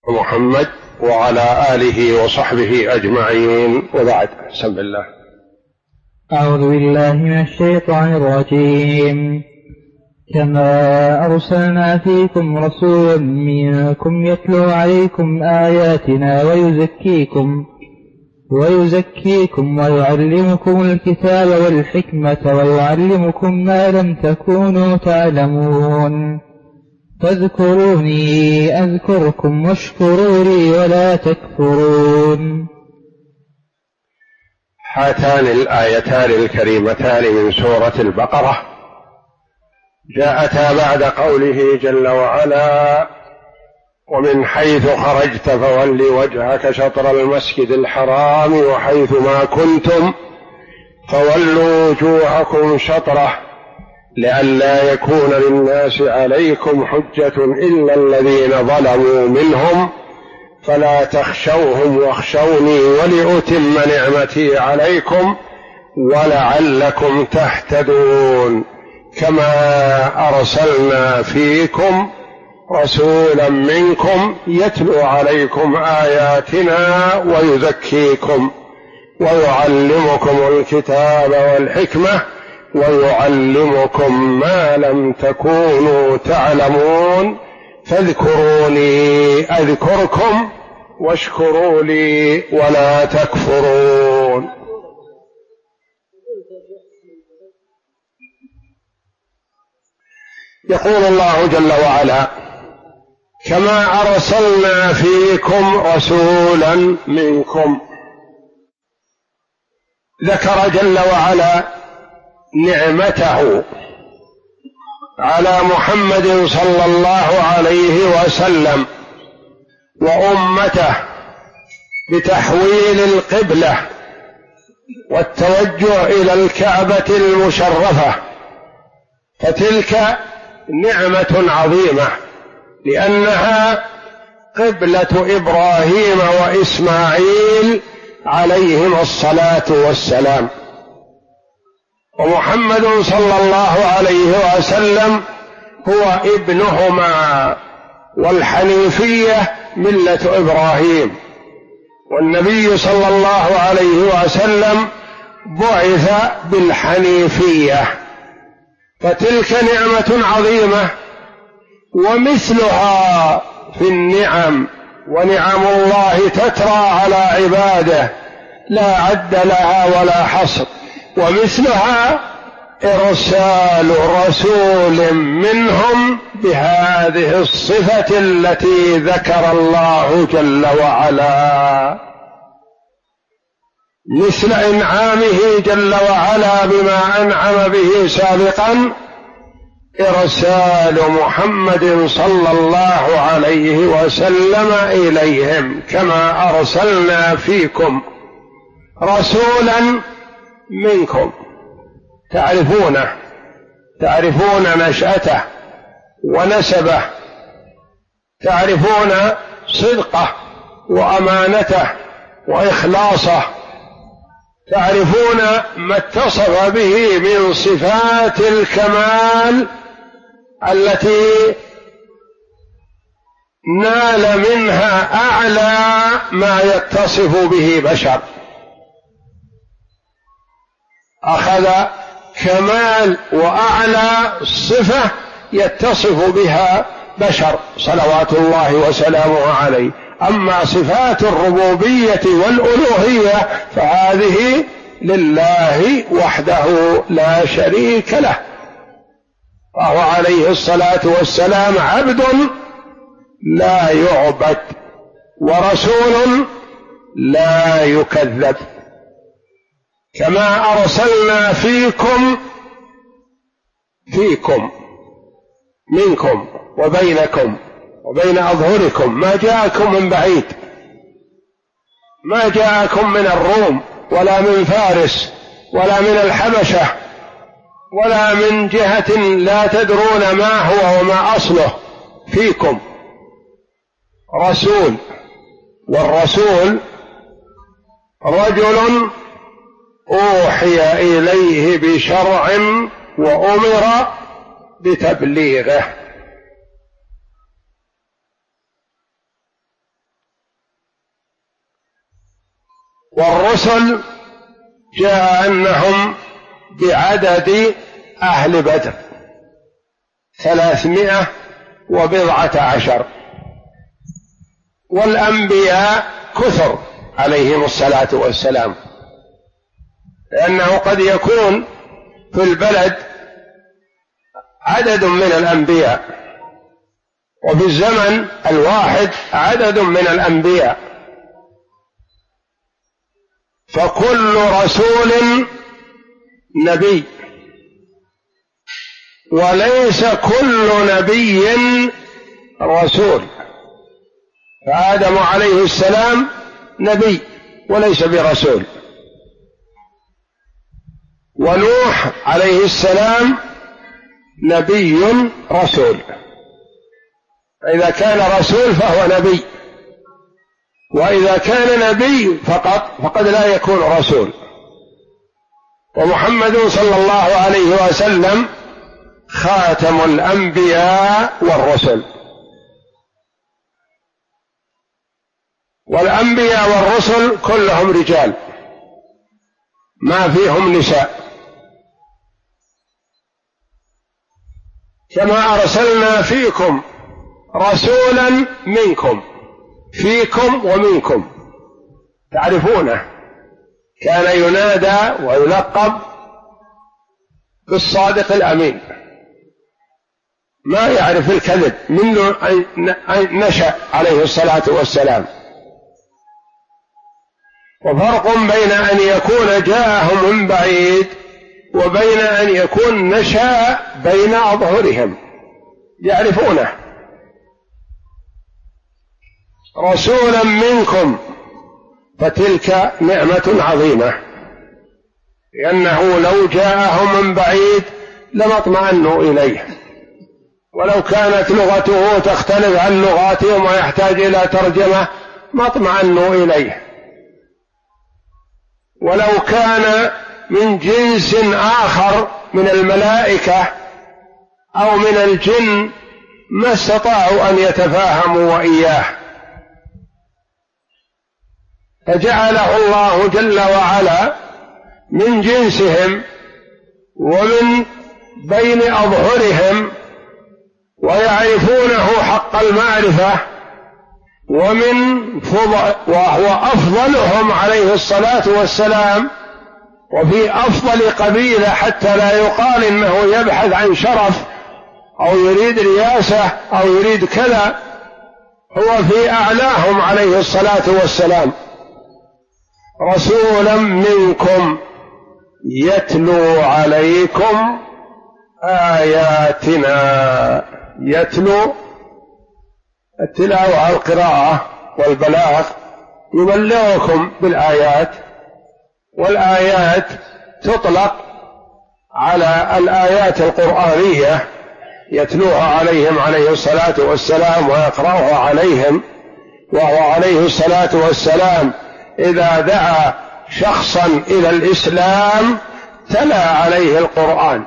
محمد وعلى آله وصحبه أجمعين، وبعد. بسم الله. أعوذ بالله من الشيطان الرجيم. كما أرسلنا فيكم رسولا منكم يتلو عليكم آياتنا ويزكيكم ويعلمكم الكتاب والحكمة ويعلمكم ما لم تكونوا تعلمون. فاذكروني أذكركم واشكروا لي ولا تكفرون. هاتان الآيتان الكريمتان من سورة البقرة جاءتا بعد قوله جل وعلا: ومن حيث خرجت فول وجهك شطر المسجد الحرام وحيث ما كنتم فولوا وجوهكم شطره لئلا يكون للناس عليكم حجة إلا الذين ظلموا منهم فلا تخشوهم واخشوني ولأتم نعمتي عليكم ولعلكم تهتدون. كما أرسلنا فيكم رسولا منكم يتلو عليكم آياتنا ويزكيكم ويعلمكم الكتاب والحكمة ويعلمكم ما لم تكونوا تعلمون. فاذكروني أذكركم واشكروا لي ولا تكفرون. يقول الله جل وعلا: كما أرسلنا فيكم رسولا منكم. ذكر جل وعلا نعمته على محمد صلى الله عليه وسلم وأمته بتحويل القبلة والتوجه إلى الكعبة المشرفة، فتلك نعمة عظيمة لأنها قبلة إبراهيم وإسماعيل عليهما الصلاة والسلام، ومحمد صلى الله عليه وسلم هو ابنهما، والحنيفية ملة إبراهيم، والنبي صلى الله عليه وسلم بعث بالحنيفية، فتلك نعمة عظيمة ومثلها في النعم، ونعم الله تترى على عباده لا عد لها ولا حصر، ومثلها إرسال رسول منهم بهذه الصفة التي ذكر الله جل وعلا، مثل إنعامه جل وعلا بما أنعم به سابقا إرسال محمد صلى الله عليه وسلم إليهم. كما أرسلنا فيكم رسولا منكم، تعرفون نشأته ونسبه، تعرفون صدقه وأمانته وإخلاصه، تعرفون ما اتصف به من صفات الكمال التي نال منها أعلى ما يتصف به بشر، أخذ كمال وأعلى صفة يتصف بها بشر صلوات الله وسلامه عليه. أما صفات الربوبية والألوهية فهذه لله وحده لا شريك له، وهو عليه الصلاة والسلام عبد لا يعبد ورسول لا يكذب. كما أرسلنا فيكم منكم وبينكم وبين أظهركم، ما جاءكم من بعيد، ما جاءكم من الروم ولا من فارس ولا من الحبشة ولا من جهة لا تدرون ما هو وما أصله، فيكم رسول، والرسول رجل أوحي إليه بشرع وأمر بتبليغه. والرسل جاء أنهم بعدد أهل بدر 310، والأنبياء كثر عليهم الصلاة والسلام، لأنه قد يكون في البلد عدد من الأنبياء، وفي الزمن الواحد عدد من الأنبياء، فكل رسول نبي، وليس كل نبي رسول. فآدم عليه السلام نبي وليس برسول، ونوح عليه السلام نبي رسول، فإذا كان رسول فهو نبي، وإذا كان نبي فقد لا يكون رسول. ومحمد صلى الله عليه وسلم خاتم الأنبياء والرسل، والأنبياء والرسل كلهم رجال ما فيهم نساء، كما أرسلنا فيكم رسولا منكم، فيكم ومنكم تعرفونه، كان ينادى ويلقب بالصادق الأمين، ما يعرف الكذب منذ أن نشأ عليه الصلاة والسلام. وفرق بين أن يكون جاءهم من بعيد وبين أن يكون نشأ بين أظهرهم يعرفونه. رسولا منكم فتلك نعمة عظيمة، لأنه لو جاءهم من بعيد لما اطمأنوا إليه، ولو كانت لغته تختلف عن لغاتهم ويحتاج إلى ترجمة ما اطمأنوا إليه، ولو كان من جنس آخر من الملائكة أو من الجن ما استطاعوا أن يتفاهموا وإياه، فجعله الله جل وعلا من جنسهم ومن بين أظهرهم، ويعرفونه حق المعرفة، وهو أفضلهم عليه الصلاة والسلام، وفي أفضل قبيلة حتى لا يقال إنه يبحث عن شرف أو يريد رياسة أو يريد كذا، هو في أعلاهم عليه الصلاة والسلام. رسولا منكم يتلو عليكم آياتنا، يتلو التلاوة على القراءة والبلاغ، يبلغكم بالآيات، والآيات تطلق على الآيات القرآنية يتلوها عليهم عليه الصلاة والسلام ويقرأها عليهم، وهو عليه الصلاة والسلام إذا دعا شخصا إلى الإسلام تلا عليه القرآن.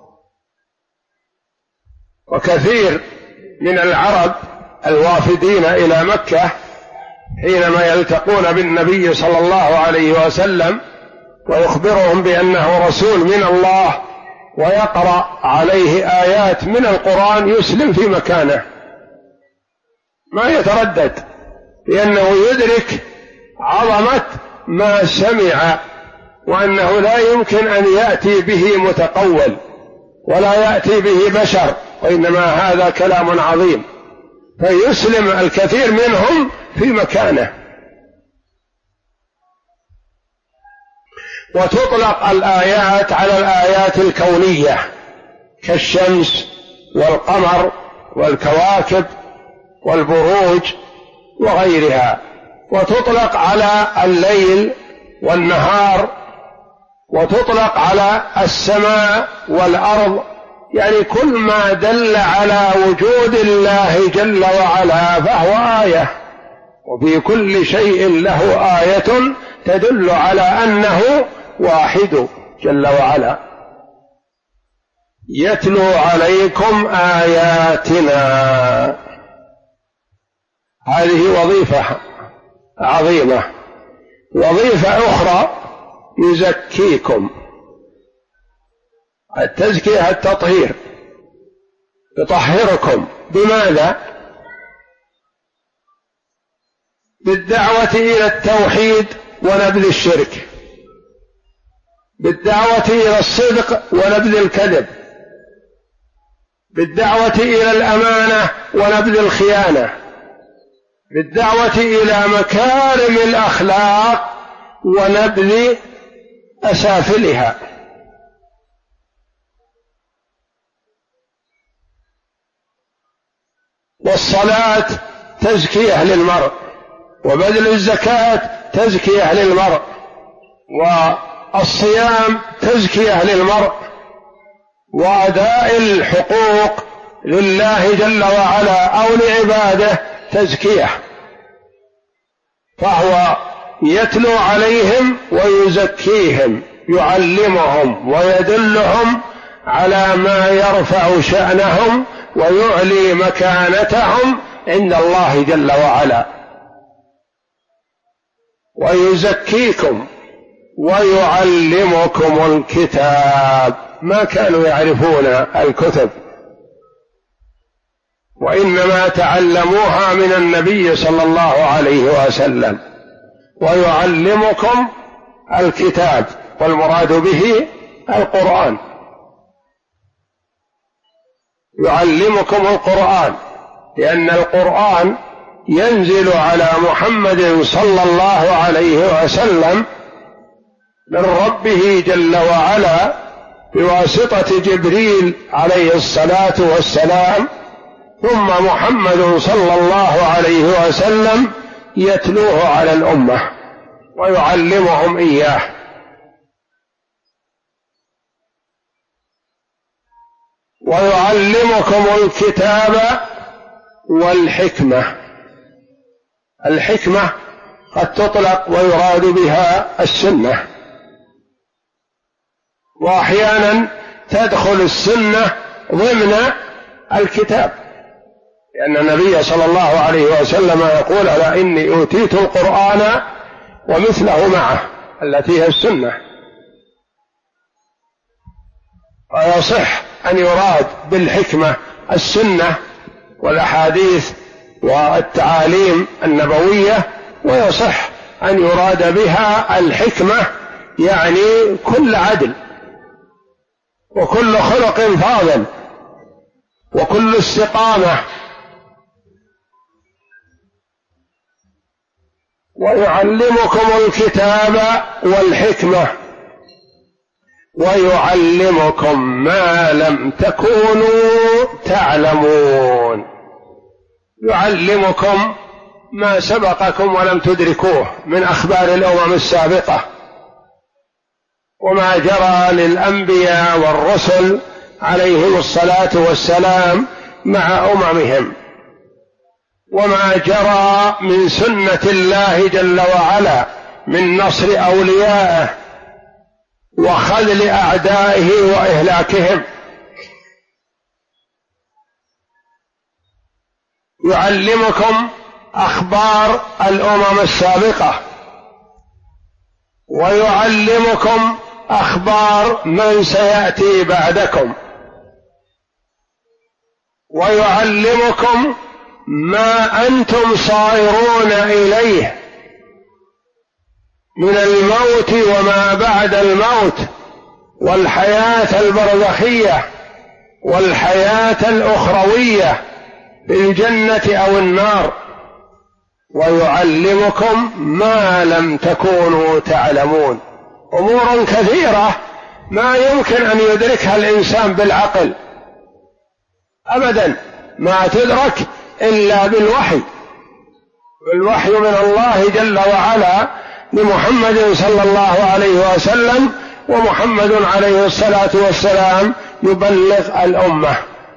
وكثير من العرب الوافدين إلى مكة حينما يلتقون بالنبي صلى الله عليه وسلم ويخبرهم بأنه رسول من الله ويقرأ عليه آيات من القرآن يسلم في مكانه، ما يتردد، لأنه يدرك عظمة ما سمع، وأنه لا يمكن أن يأتي به متقول ولا يأتي به بشر، وإنما هذا كلام عظيم، فيسلم الكثير منهم في مكانه. وتطلق الآيات على الآيات الكونية كالشمس والقمر والكواكب والبروج وغيرها، وتطلق على الليل والنهار، وتطلق على السماء والأرض، يعني كل ما دل على وجود الله جل وعلا فهو آية، وفي كل شيء له آية تدل على أنه واحد جل وعلا. يتلو عليكم آياتنا، هذه وظيفة عظيمة، وظيفة أخرى يزكيكم. التزكية التطهير، يطهركم بماذا؟ بالدعوة إلى التوحيد ونبذ الشرك، بالدعوة إلى الصدق ونبذ الكذب، بالدعوة إلى الأمانة ونبذ الخيانة، بالدعوة إلى مكارم الأخلاق ونبذ أسافلها. والصلاة تزكية للمرء، وبذل الزكاة تزكية للمرء، والصيام تزكية للمرء، وأداء الحقوق لله جل وعلا أو لعباده تزكية. فهو يتلو عليهم ويزكيهم، يعلمهم ويدلهم على ما يرفع شأنهم ويعلي مكانتهم عند الله جل وعلا. ويزكيكم ويعلمكم الكتاب، ما كانوا يعرفون الكتب، وإنما تعلموها من النبي صلى الله عليه وسلم. ويعلمكم الكتاب، والمراد به القرآن، يعلمكم القرآن، لأن القرآن ينزل على محمد صلى الله عليه وسلم من ربه جل وعلا بواسطة جبريل عليه الصلاة والسلام، ثم محمد صلى الله عليه وسلم يتلوه على الأمة ويعلمهم إياه. ويعلمكم الكتاب والحكمة. الحكمة قد تطلق ويراد بها السنة، وأحيانا تدخل السنة ضمن الكتاب، لأن النبي صلى الله عليه وسلم يقول: ألا إني أوتيت القرآن ومثله معه، التي هي السنة. ويصح أن يراد بالحكمة السنة والأحاديث والتعاليم النبوية، ويصح أن يراد بها الحكمة يعني كل عدل وكل خلق فاضل وكل استقامة. ويعلمكم الكتاب والحكمة ويعلمكم ما لم تكونوا تعلمون. يعلمكم ما سبقكم ولم تدركوه من أخبار الأمم السابقة، وما جرى للأنبياء والرسل عليهم الصلاة والسلام مع أممهم، وما جرى من سنة الله جل وعلا من نصر أوليائه وخذل أعدائه وإهلاكهم. يعلمكم أخبار الأمم السابقة، ويعلمكم أخبار من سيأتي بعدكم، ويعلمكم ما أنتم صائرون إليه من الموت وما بعد الموت، والحياة البرزخية والحياة الأخروية في الجنة أو النار. ويعلمكم ما لم تكونوا تعلمون، أمور كثيرة ما يمكن أن يدركها الإنسان بالعقل أبدا، ما تدرك إلا بالوحي من الله جل وعلا لمحمد صلى الله عليه وسلم، ومحمد عليه الصلاة والسلام يبلغ الأمة.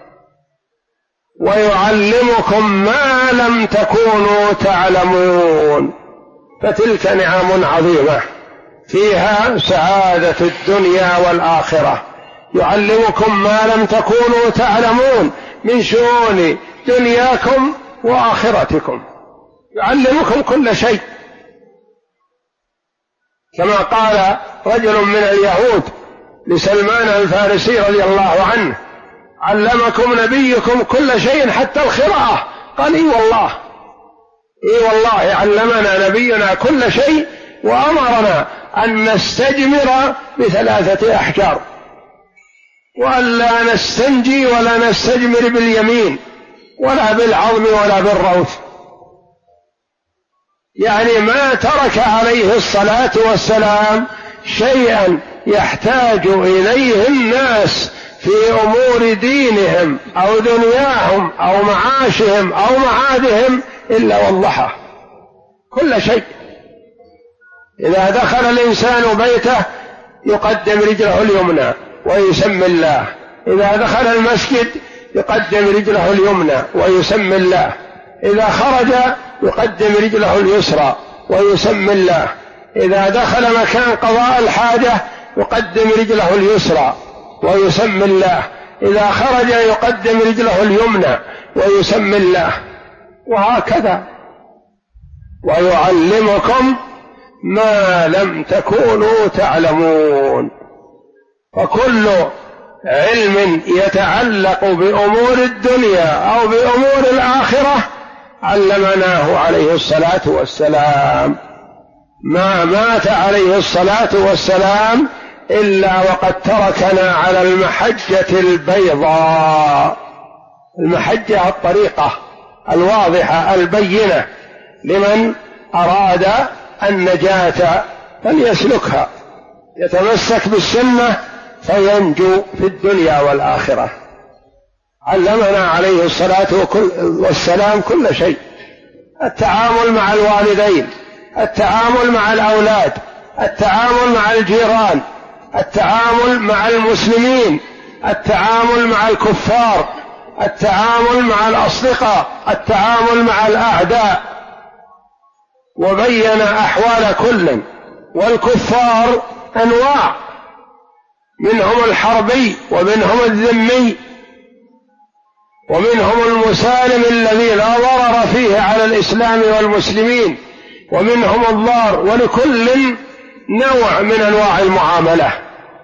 ويعلمكم ما لم تكونوا تعلمون، فتلك نعم عظيمة فيها سعادة الدنيا والآخرة. يعلمكم ما لم تكونوا تعلمون من شؤون دنياكم وآخرتكم، يعلمكم كل شيء. كما قال رجل من اليهود لسلمان الفارسي رضي الله عنه: علمكم نبيكم كل شيء حتى القراءة؟ قال: اي والله، اي والله علمنا نبينا كل شيء، وأمرنا أن نستجمر ب3 أحجار، وأن لا نستنجي ولا نستجمر باليمين ولا بالعظم ولا بالروث. يعني ما ترك عليه الصلاة والسلام شيئا يحتاج إليه الناس في أمور دينهم أو دنياهم أو معاشهم أو معادهم إلا وضحه كل شيء. إذا دخل الإنسان بيته يقدم رجله اليمنى ويسمي الله، إذا دخل المسجد يقدم رجله اليمنى ويسمي الله، إذا خرج يقدم رجله اليسرى ويسمي الله، إذا دخل مكان قضاء الحاجة يقدم رجله اليسرى ويسمي الله، إذا خرج يقدم رجله اليمنى ويسمي الله، وهكذا. ويعلمكم ما لم تكونوا تعلمون. فكل علم يتعلق بأمور الدنيا أو بأمور الآخرة علمناه عليه الصلاة والسلام. ما مات عليه الصلاة والسلام إلا وقد تركنا على المحجة البيضاء. المحجة الطريقة الواضحة البينة لمن أراد النجاة فليسلكها، يتمسك بالسنة فينجو في الدنيا والآخرة. علمنا عليه الصلاة والسلام كل شيء: التعامل مع الوالدين، التعامل مع الأولاد، التعامل مع الجيران، التعامل مع المسلمين، التعامل مع الكفار، التعامل مع الأصدقاء، التعامل مع الأعداء، وبين أحوال كل. والكفار أنواع، منهم الحربي ومنهم الذمي ومنهم المسالم الذي لا ضرر فيه على الإسلام والمسلمين، ومنهم الضار، ولكل نوع من أنواع المعاملة،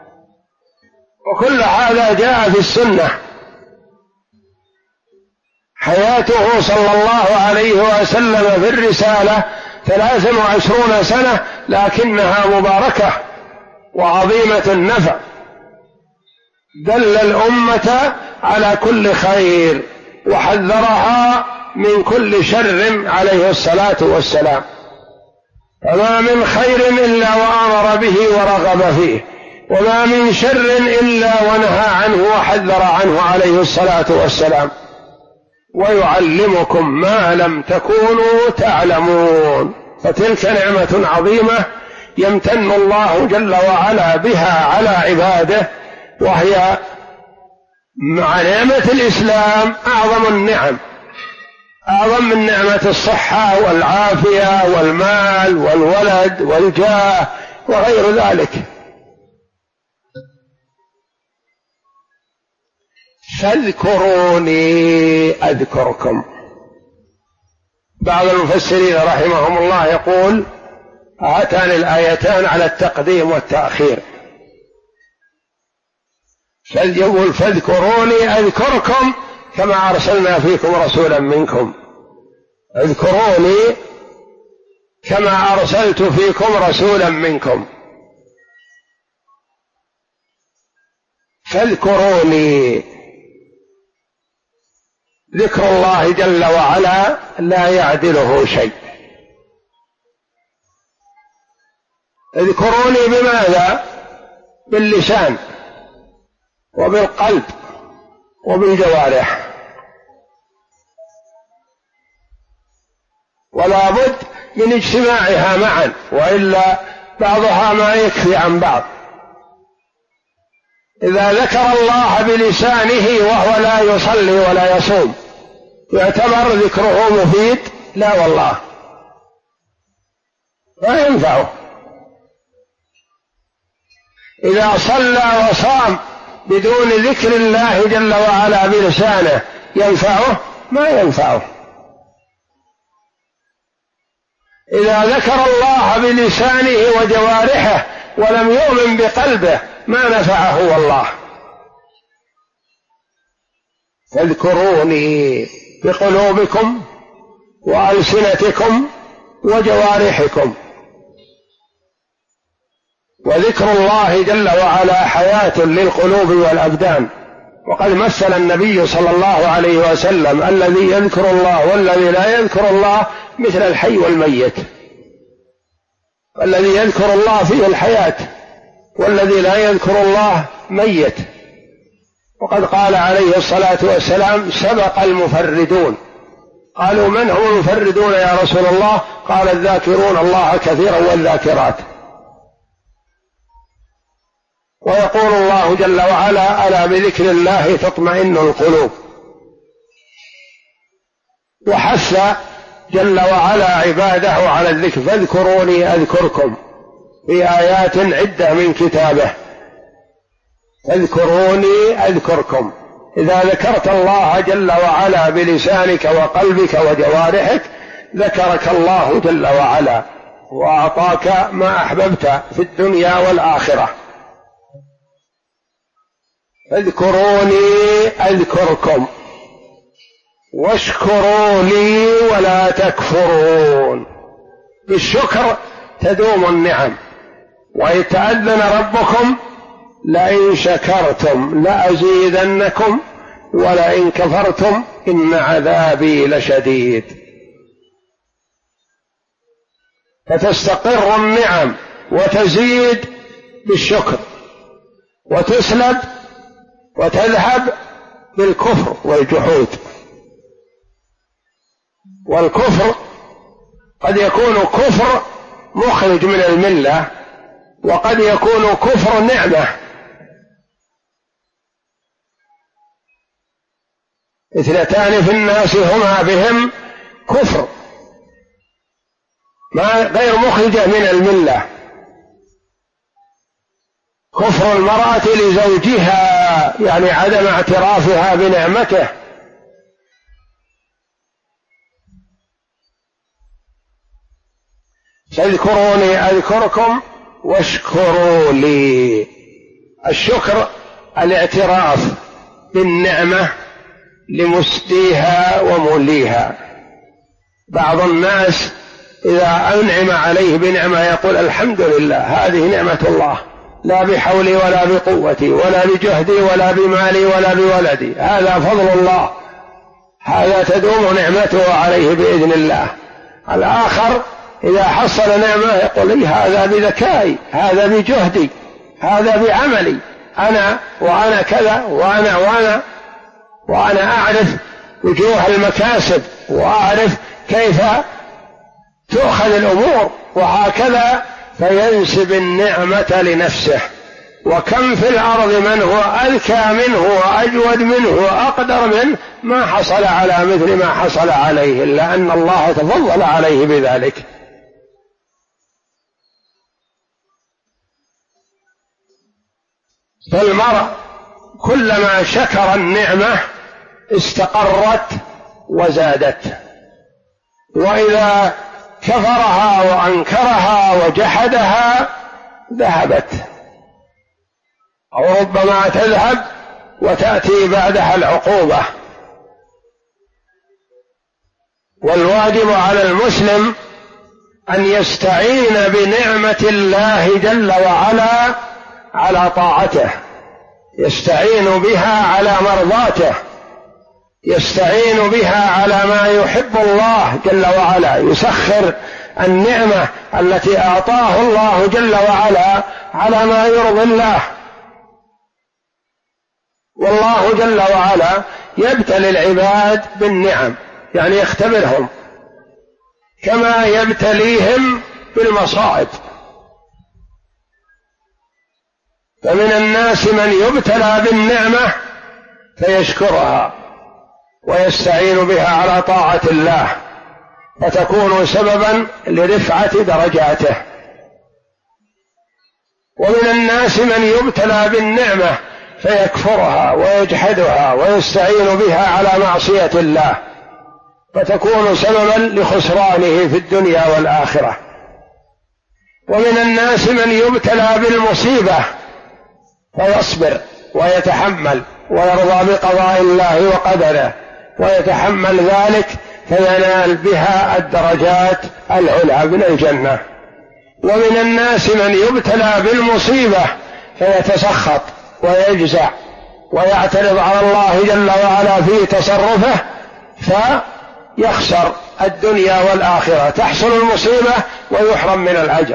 وكل هذا جاء في السنة. حياته صلى الله عليه وسلم في الرسالة 23 سنة، لكنها مباركة وعظيمة النفع، دل الأمة على كل خير وحذرها من كل شر عليه الصلاة والسلام. وما من خير إلا وأمر به ورغب فيه، وما من شر إلا ونهى عنه وحذر عنه عليه الصلاة والسلام. ويعلمكم ما لم تكونوا تعلمون. فتلك نعمة عظيمة يمتن الله جل وعلا بها على عباده، وهي مع نعمة الإسلام أعظم النعم، أعظم من نعمة الصحة والعافية والمال والولد والجاه وغير ذلك. فاذكروني أذكركم. بعض المفسرين رحمهم الله يقول: هاتان الآيتان على التقديم والتأخير. يقول: فاذكروني أذكركم كما أرسلنا فيكم رسولا منكم. اذكروني كما أرسلت فيكم رسولا منكم. فاذكروني. ذكر الله جل وعلا لا يعدله شيء. اذكروني بماذا؟ باللسان وبالقلب وبالجوارح، ولا بد من اجتماعها معا، وإلا بعضها ما يكفي عن بعض. إذا ذكر الله بلسانه وهو لا يصلي ولا يصوم يعتبر ذكره مفيد؟ لا والله، لا ينفعه. إذا صلى وصام بدون ذكر الله جل وعلا بلسانه ينفعه؟ ما ينفعه. إذا ذكر الله بلسانه وجوارحه ولم يؤمن بقلبه ما نفعه والله. فاذكروني بقلوبكم وألسنتكم وجوارحكم. وذكر الله جل وعلا حياة للقلوب والأبدان. وقد مثل النبي صلى الله عليه وسلم الذي يذكر الله والذي لا يذكر الله مثل الحي والميت. الذي يذكر الله فيه الحياة والذي لا يذكر الله ميت. وقد قال عليه الصلاة والسلام سبق المفردون. قالوا من هم المفردون يا رسول الله؟ قال الذاكرون الله كثيرا والذاكرات. ويقول الله جل وعلا ألا بذكر الله تطمئن القلوب. وحث جل وعلا عباده على الذكر فاذكروني أذكركم في آيات عدة من كتابه. فاذكروني أذكركم. إذا ذكرت الله جل وعلا بلسانك وقلبك وجوارحك ذكرك الله جل وعلا وأعطاك ما أحببت في الدنيا والآخرة. فاذكروني أذكركم واشكروا لي ولا تكفرون. بالشكر تدوم النعم. ويتأذن ربكم لئن شكرتم لأزيدنكم ولئن كفرتم إن عذابي لشديد. فتستقر النعم وتزيد بالشكر وتسلب وتذهب بالكفر والجحود. والكفر قد يكون كفر مخرج من الملة وقد يكون كفر نعمة. اثنتان في الناس هما بهم كفر ما غير مخرجة من الملة. كفر المرأة لزوجها يعني عدم اعترافها بنعمته. فاذكروني أذكركم واشكروا لي. الشكر الاعتراف بالنعمة لمسديها وموليها. بعض الناس إذا أنعم عليه بنعمة يقول الحمد لله هذه نعمة الله لا بحولي ولا بقوتي ولا بجهدي ولا بمالي ولا بولدي هذا فضل الله هذا تدوم نعمته عليه بإذن الله. الآخر إذا حصل نعمة يقول هذا بذكائي هذا بجهدي هذا بعملي وأنا كذا وأنا أعرف وجوه المكاسب وأعرف كيف تؤخذ الأمور وهكذا. فينسب النعمة لنفسه. وكم في الأرض من هو أذكى منه وأجود منه وأقدر منه ما حصل على مثل ما حصل عليه إلا أن الله تفضل عليه بذلك. فالمرء كلما شكر النعمة استقرت وزادت. وإذا كفرها وأنكرها وجحدها ذهبت أو ربما تذهب وتأتي بعدها العقوبة. والواجب على المسلم أن يستعين بنعمة الله جل وعلا على طاعته، يستعين بها على مرضاته، يستعين بها على ما يحب الله جل وعلا، يسخر النعمة التي أعطاه الله جل وعلا على ما يرضي الله. والله جل وعلا يبتلي العباد بالنعم، يعني يختبرهم كما يبتليهم بالمصائب. فمن الناس من يبتلى بالنعمة فيشكرها ويستعين بها على طاعة الله فتكون سببا لرفعة درجاته. ومن الناس من يبتلى بالنعمة فيكفرها ويجحدها ويستعين بها على معصية الله فتكون سببا لخسرانه في الدنيا والآخرة. ومن الناس من يبتلى بالمصيبة فيصبر ويتحمل ويرضى بقضاء الله وقدره ويتحمل ذلك فينال بها الدرجات العلى من الجنة. ومن الناس من يبتلى بالمصيبة فيتسخط ويجزع ويعترض على الله جل وعلا في تصرفه فيخسر الدنيا والآخرة، تحصل المصيبة ويحرم من الأجر.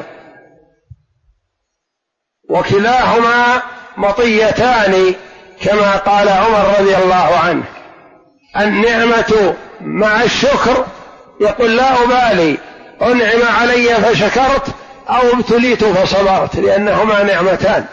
وكلاهما مطيتان كما قال عمر رضي الله عنه: النعمة مع الشكر، يقول لا أبالي أنعم علي فشكرت أو ابتليت فصبرت، لأنهما نعمتان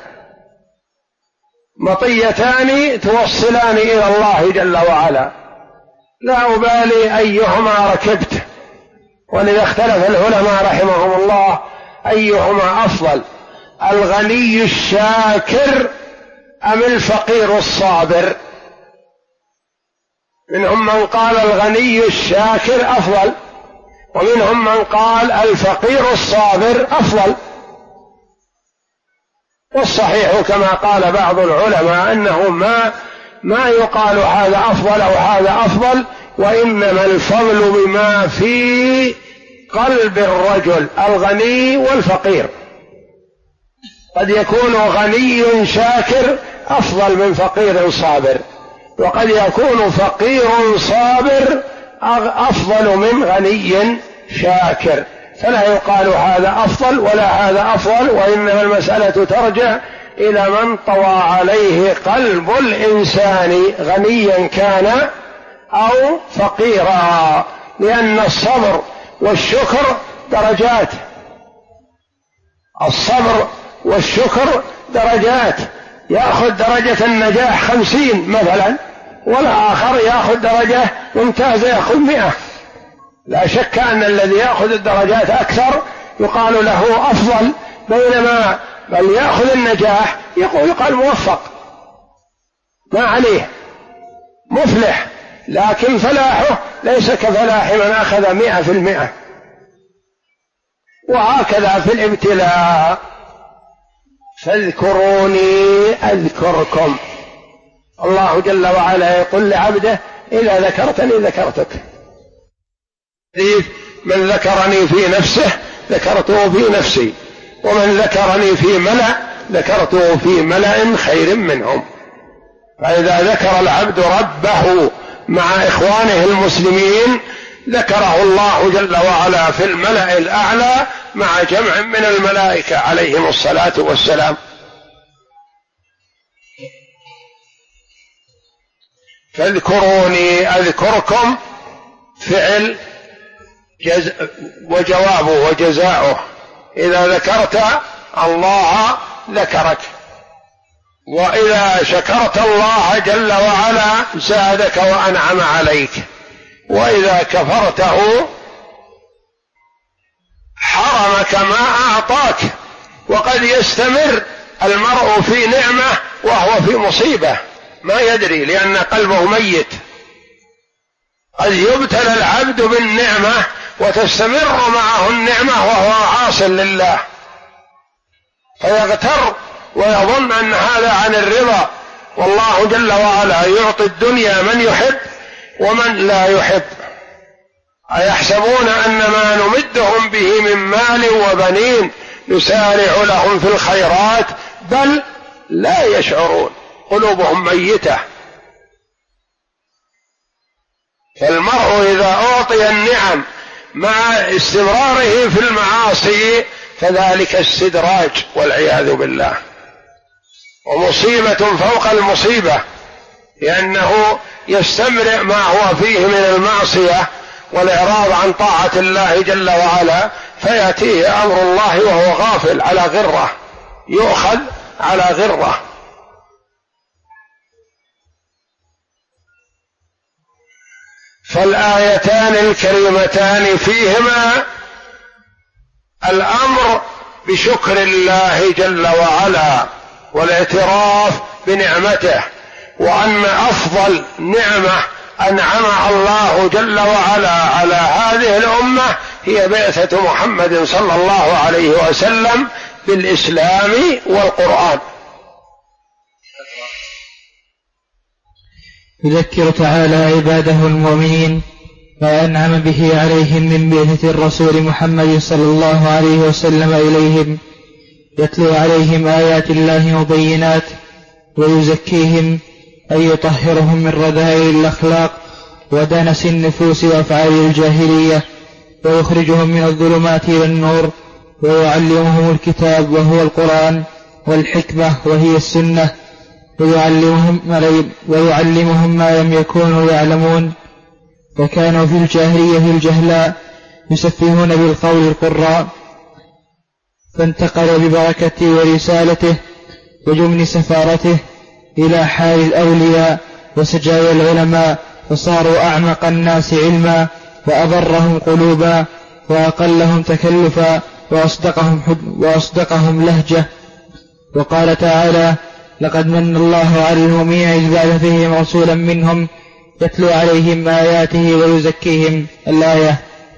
مطيتان توصلان إلى الله جل وعلا، لا أبالي أيهما ركبت. ولذا اختلف العلماء رحمهم الله أيهما أفضل، الغني الشاكر أم الفقير الصابر؟ منهم من قال الغني الشاكر أفضل، ومنهم من قال الفقير الصابر أفضل. والصحيح كما قال بعض العلماء أنه ما يقال هذا أفضل أو هذا أفضل، وإنما الفضل بما في قلب الرجل، الغني والفقير. قد يكون غني شاكر أفضل من فقير صابر، وقد يكون فقير صابر أفضل من غني شاكر، فلا يقال هذا أفضل ولا هذا أفضل، وإنما المسألة ترجع إلى من طوى عليه قلب الإنسان غنيا كان أو فقيرا، لأن الصبر والشكر درجات، الصبر والشكر درجات، يأخذ درجة النجاح 50 مثلا، والآخر يأخذ درجة ممتازة يأخذ 100. لا شك أن الذي يأخذ الدرجات أكثر يقال له أفضل، بينما من يأخذ النجاح يقال موفق، ما عليه مفلح، لكن فلاحه ليس كفلاح من أخذ 100%. وهكذا في الابتلاء، فاذكروني أذكركم. الله جل وعلا يقول لعبده: إذا ذكرتني ذكرتك. من ذكرني في نفسه ذكرته في نفسي، ومن ذكرني في ملأ ذكرته في ملأ خير منهم. فإذا ذكر العبد ربه مع إخوانه المسلمين ذكره الله جل وعلا في الملأ الأعلى مع جمع من الملائكة عليهم الصلاة والسلام. فاذكروني أذكركم فعل وجوابه وجزاؤه، إذا ذكرت الله ذكرك، وإذا شكرت الله جل وعلا زادك وأنعم عليك، وإذا كفرته حرمك ما أعطاك. وقد يستمر المرء في نعمة وهو في مصيبة ما يدري، لأن قلبه ميت. قد يبتلى العبد بالنعمة وتستمر معه النعمة وهو عاص لله، فيغتر ويظن أن هذا عن الرضا، والله جل وعلا يعطي الدنيا من يحب ومن لا يحب. أيحسبون أن ما نمدهم به من مال وبنين نسارع لهم في الخيرات بل لا يشعرون، قلوبهم ميتة. فالمرء إذا أعطي النعم مع استمراره في المعاصي فذلك استدراج والعياذ بالله، ومصيبة فوق المصيبة، لأنه يستمرئ ما هو فيه من المعصية والإعراض عن طاعة الله جل وعلا، فيأتيه أمر الله وهو غافل على غرة، يؤخذ على غرة. فالآيتان الكريمتان فيهما الأمر بشكر الله جل وعلا والاعتراف بنعمته، وأن أفضل نعمة أنعم الله جل وعلا على هذه الأمة هي بعثة محمد صلى الله عليه وسلم بالإسلام والقرآن. يذكر تعالى عباده المؤمنين ما أنعم به عليهم من بعثة الرسول محمد صلى الله عليه وسلم إليهم، يتلو عليهم آيات الله مبينات ويزكيهم أي يطهرهم من رذائل الأخلاق ودنس النفوس وأفعال الجاهلية، ويخرجهم من الظلمات إلى النور، ويعلمهم الكتاب وهو القرآن والحكمة وهي السنة، ويعلمهم ما لم يكونوا يعلمون، وكانوا في الجاهلية الجهلاء يسفهون بالقول القراء، فانتقل ببركته ورسالته وجمن سفارته إلى حال الأولياء وسجايا العلماء، فصاروا أعمق الناس علما وأبرهم قلوبا وأقلهم تكلفا وأصدقهم لهجة. وقال تعالى: لقد من الله على المؤمنين إذ بعث فيهم رسولا منهم يتلو عليهم آياته ويزكيهم. الآية.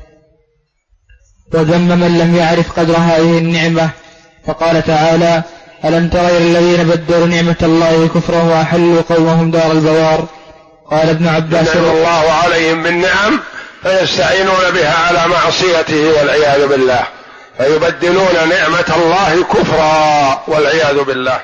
وذم من لم يعرف قدر هذه النعمة، فقال تعالى: ألم تر إلى الذين بدلوا نعمة الله كفرا وأحلوا قومهم دار البوار. قال ابن عباس: من الله عليهم بالنعم فيستعينون بها على معصيته والعياذ بالله، فيبدلون نعمة الله كفرا والعياذ بالله.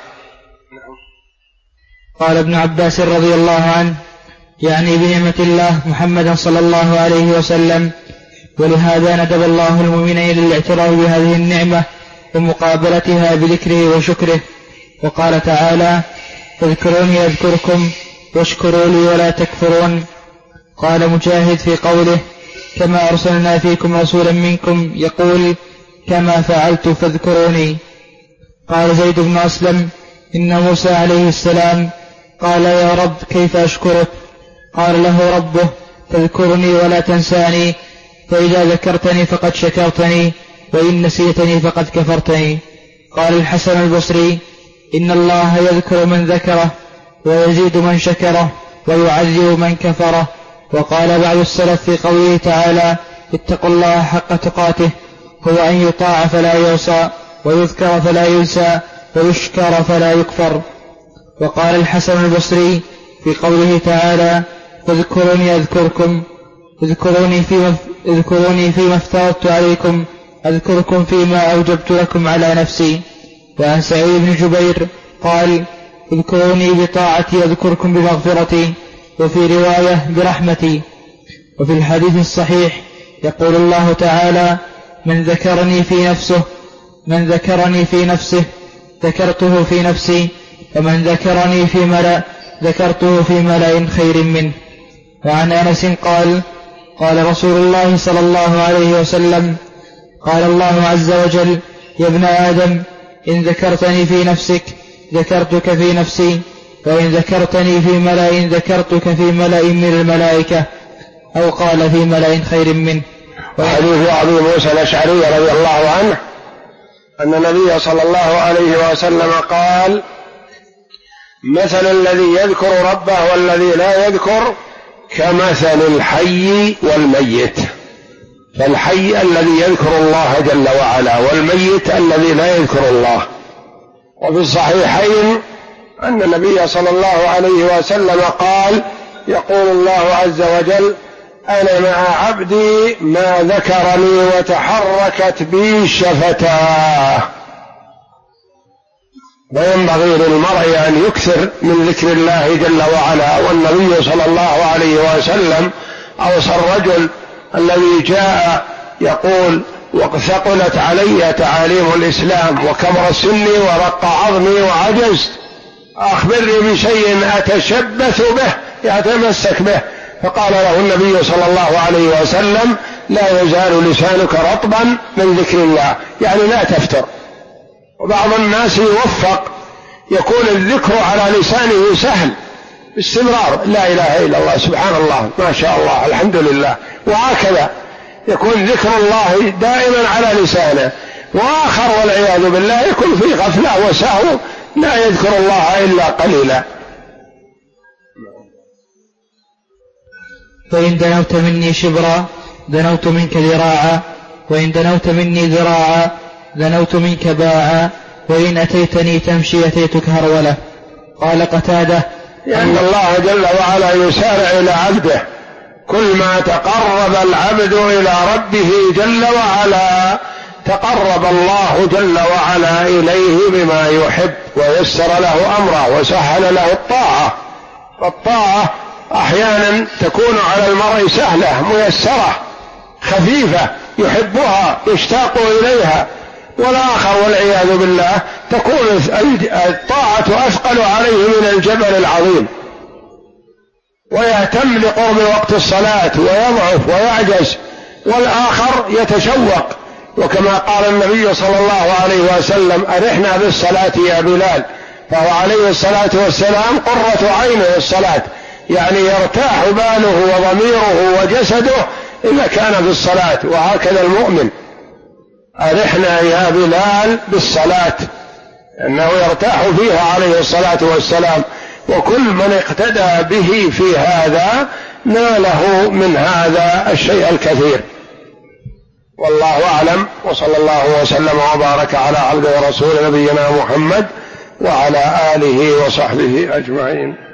قال ابن عباس رضي الله عنه: يعني بنعمة الله محمدا صلى الله عليه وسلم، ولهذا ندب الله المؤمنين للاعتراف بهذه النعمة ومقابلتها بذكره وشكره. وقال تعالى: فاذكروني أذكركم واشكروا لي ولا تكفرون. قال مجاهد في قوله: كما أرسلنا فيكم رسولا منكم يقول كما فعلت فاذكروني. قال زيد بن أسلم: إن موسى عليه السلام قال: يا رب كيف أشكرك؟ قال له ربه: تذكرني ولا تنساني، فإذا ذكرتني فقد شكرتني، وإن نسيتني فقد كفرتني. قال الحسن البصري: إن الله يذكر من ذكره ويزيد من شكره ويعذب من كفره. وقال بعض السلف في قوله تعالى: اتقوا الله حق تقاته، هو أن يطاع فلا يعصى، ويذكر فلا ينسى، ويشكر فلا يكفر. وقال الحسن البصري في قوله تعالى: فاذكروني أذكركم، اذكروني فيما افترضت عليكم، أذكركم فيما أوجبت لكم على نفسي. وعن سعيد بن جبير قال: اذكروني بطاعتي أذكركم بمغفرتي، وفي رواية برحمتي. وفي الحديث الصحيح يقول الله تعالى: من ذكرني في نفسه ذكرته في نفسي، ومن ذكرني في ملأ ذكرته في ملأ خير منه. وعن أنس قال: قال رسول الله صلى الله عليه وسلم: قال الله عز وجل: يا ابن آدم، إن ذكرتني في نفسك ذكرتك في نفسي، وإن ذكرتني في ملأ ذكرتك في ملأ من الملائكة، أو قال في ملأ خير منه. وحديث أبي موسى الأشعري رضي الله عنه أن النبي صلى الله عليه وسلم قال: مثل الذي يذكر ربه والذي لا يذكر كمثل الحي والميت، فالحي الذي يذكر الله جل وعلا، والميت الذي لا يذكر الله. وفي الصحيحين أن النبي صلى الله عليه وسلم قال: يقول الله عز وجل: أنا مع عبدي ما ذكرني وتحركت بي شفتاه. وينبغي للمرء أن يكثر من ذكر الله جل وعلا. والنبي صلى الله عليه وسلم أوصى الرجل الذي جاء يقول: وثقلت علي تعاليم الإسلام وكبر سني ورق عظمي وعجزت، أخبرني بشيء أتشبث به يتمسك به. فقال له النبي صلى الله عليه وسلم: لا يزال لسانك رطبا من ذكر الله، يعني لا تفتر. وبعض الناس يوفق يكون الذكر على لسانه سهل باستمرار، لا إله إلا الله، سبحان الله، ما شاء الله، الحمد لله، وهكذا يكون ذكر الله دائما على لسانه. وآخر والعياذ بالله يكون في غفلة وسهو، لا يذكر الله إلا قليلا. فإن دنوت مني شبرا دنوت منك ذراعا، وإن دنوت مني ذراعا دنوت منك باعا، وإن أتيتني تمشي أتيتك هرولة. قال قتادة: لأن الله جل وعلا يسارع إلى عبده، كل ما تقرب العبد إلى ربه جل وعلا تقرب الله جل وعلا إليه بما يحب، ويسر له أمره وسهل له الطاعة. فالطاعة أحيانا تكون على المرء سهلة ميسرة خفيفة يحبها يشتاق إليها، والآخر والعياذ بالله تكون الطاعة أثقل عليه من الجبل العظيم، ويهتم لقرب وقت الصلاة ويضعف ويعجز، والآخر يتشوق. وكما قال النبي صلى الله عليه وسلم: أرحنا بالصلاة يا بلال، فهو عليه الصلاة والسلام قرة عينه الصلاة، يعني يرتاح باله وضميره وجسده إذا كان في الصلاة. وهكذا المؤمن: أرحنا يا بلال بالصلاة، أنه يرتاح فيها عليه الصلاة والسلام. وكل من اقتدى به في هذا ناله من هذا الشيء الكثير. والله أعلم، وصلى الله وسلم وبارك على عبده ورسول نبينا محمد وعلى آله وصحبه أجمعين.